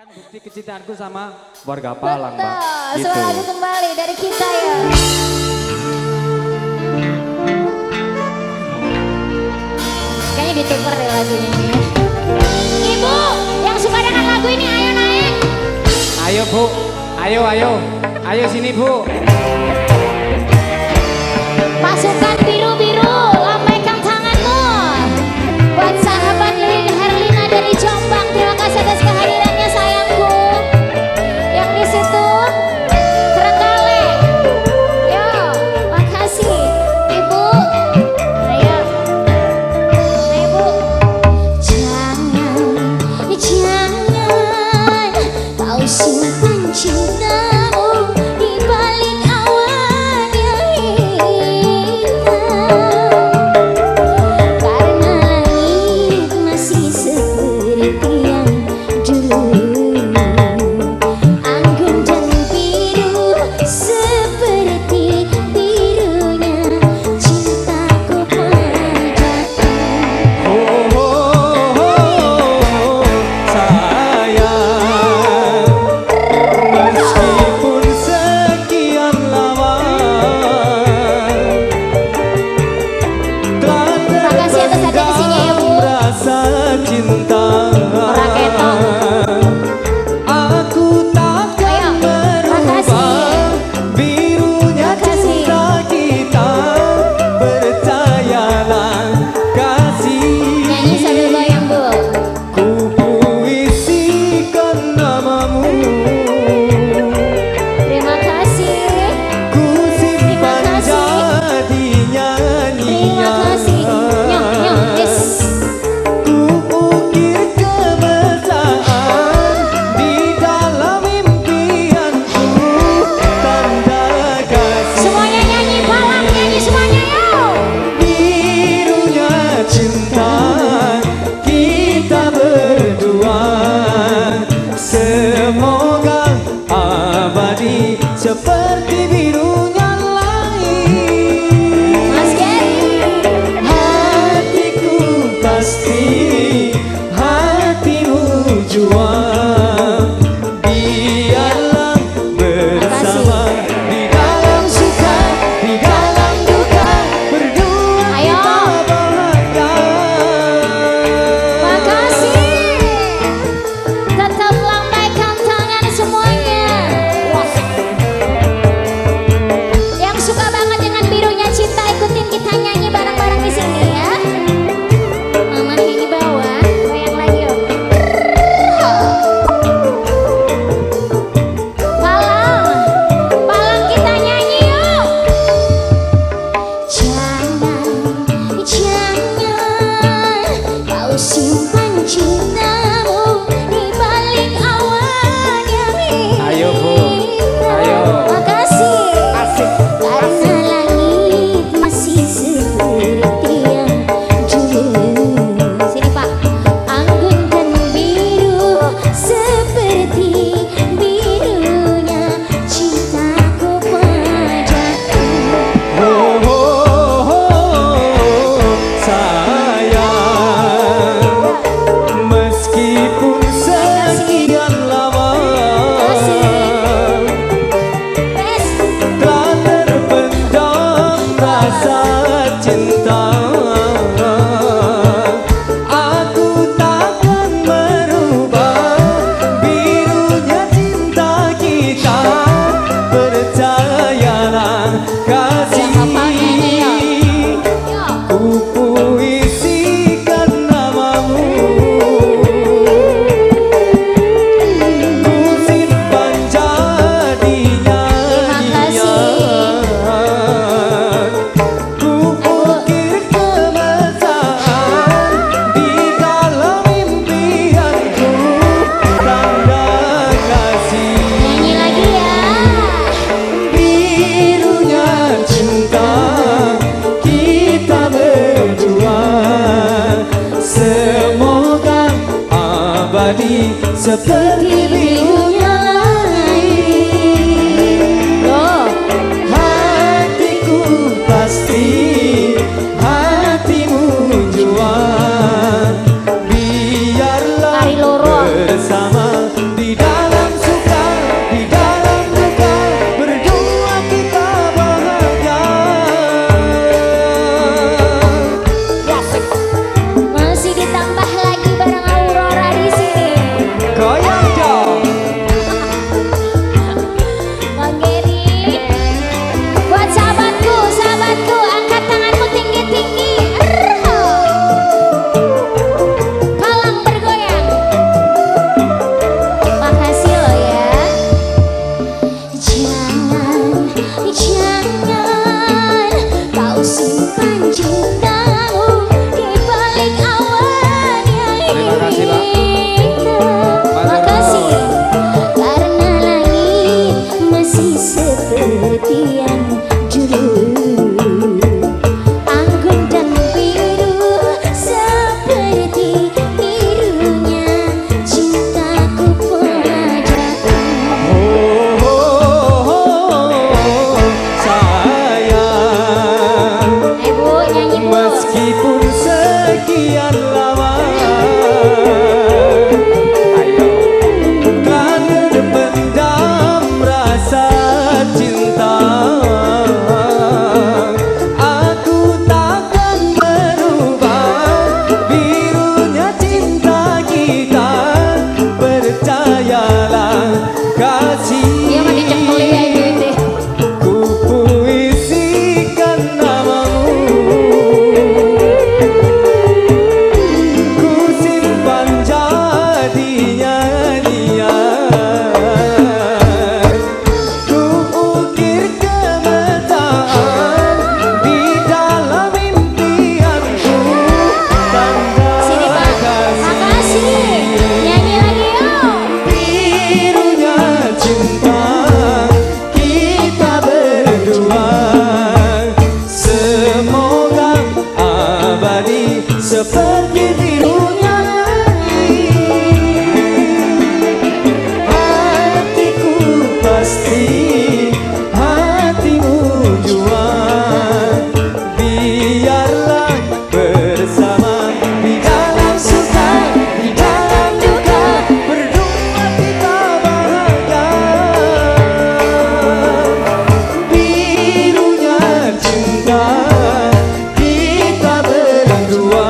menyampaikan bukti kecintaanku sama warga Palang, Mbak. Betul, sebuah lagu kembali dari kita ya. Kayaknya ditukar deh lagunya ini. Ibu yang suka dengan lagu ini ayo naik. Ayo Bu, ayo sini Bu. Pasukan biru-biru, lambaikan tanganmu. Buat sahabat Lilin Herlina dari Jombang, terima kasih atas kehadirannya sayangku. Yang di situ Trenggalek, yo, makasih Ibu. Ayo, Ibu. Jangan kau simpan cintamu di balik awan yang hitam, karena langit masih seperti yang dulu, anggun dan biru seperti birunya cintaku padamu. Meskipun sekian lama telah Makasih atas atensinya ya Bu. rasa cinta, aku takkan berubah birunya cinta kita, percayalah kasih. Nyanyi sambil goyang Bu. Ku puisikan namamu, Terima kasih. ku simpan Terima kasih. jadi Terima nyanyian. kasih. Nyong nyong yes. Ku ukir kemesraan di dalam impianku, tanda kasih. Semuanya nyanyi Palang, nyanyi semuanya yuk. Birunya cinta kita berdua, semoga abadi seperti birunya langit. Mas Gary. Hatiku pasti, hatimu jua, biarlah bersama di dalam suka, di dalam duka, berdua Ayo. kita bahagia. Makasih. Tetap lambaikan tangan semuanya. Wah. Yang suka banget dengan birunya cinta, ikutin kita nyanyi bareng-bareng di sini ya. Mama nyanyi bawah, goyang lagi yuk. Palang, Palang kita nyanyi yuk. Jangan kau simpan cintamu di balik awan yang hitam. Ayo, Bu. Ayo. Makasih. Asik, Karena langit masih seperti yang dulu. Sini Pak. Anggun dan biru seperti birunya cintaku padamu. Oh, oh, oh, sayang, meskipun sekian lama Bes. telah terpendam rasa cinta, aku takkan merubah birunya cinta kita, percayalah kasih. Ku puisikan namamu, ku simpan jadi nyanyian. Ku ukir kemesraan di dalam impianku, tanda kasih. Nyanyi lagi ya. Birunya cinta kita berdua, semoga abadi seperti birunya langit. Loh. Hatiku pasti, hatimu jua, biarlah Lari loro. bersama di percayalah kasih. Iya mah dicekeli ya itu teh. Ku puisikan namamu, ku simpan jadi nyanyian, ku ukir kemetaan di dalam impianku. Tanda Sini Pak. Makasih. Nyanyi lagi yuk. birunya cinta kita berdua, semoga abadi seperti birunya langit. Hatiku pasti, hatimu jua, biarlah bersama di dalam suka, di dalam duka, berdua kita bahagia. Birunya cinta kita berdua,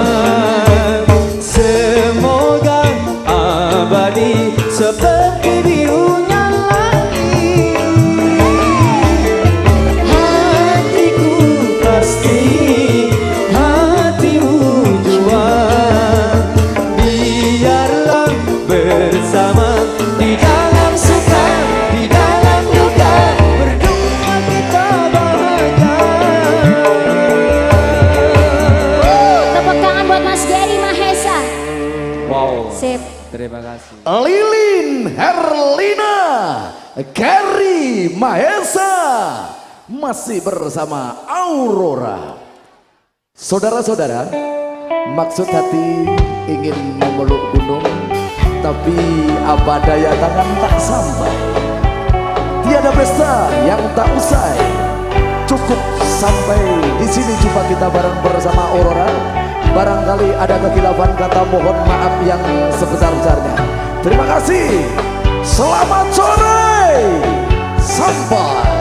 semoga abadi seperti birunya langit. Hatiku pasti, hatimu jua, biarlah bersama di dalam suka, di dalam duka, berdua kita bahagia. Tepuk tangan buat Mas Gary Mahesa. Wow, Sip. terima kasih. Lilin Herlina, Gary Mahesa masih bersama Aurora. Saudara-saudara, maksud hati ingin memeluk gunung, tapi apa daya tangan tak sampai. Tiada pesta yang tak usai. Cukup sampai di sini jumpa kita bareng bersama Aurora. Barangkali ada kekhilafan kata, mohon maaf yang sebesar-besarnya. Terima kasih. Selamat sore. Sampai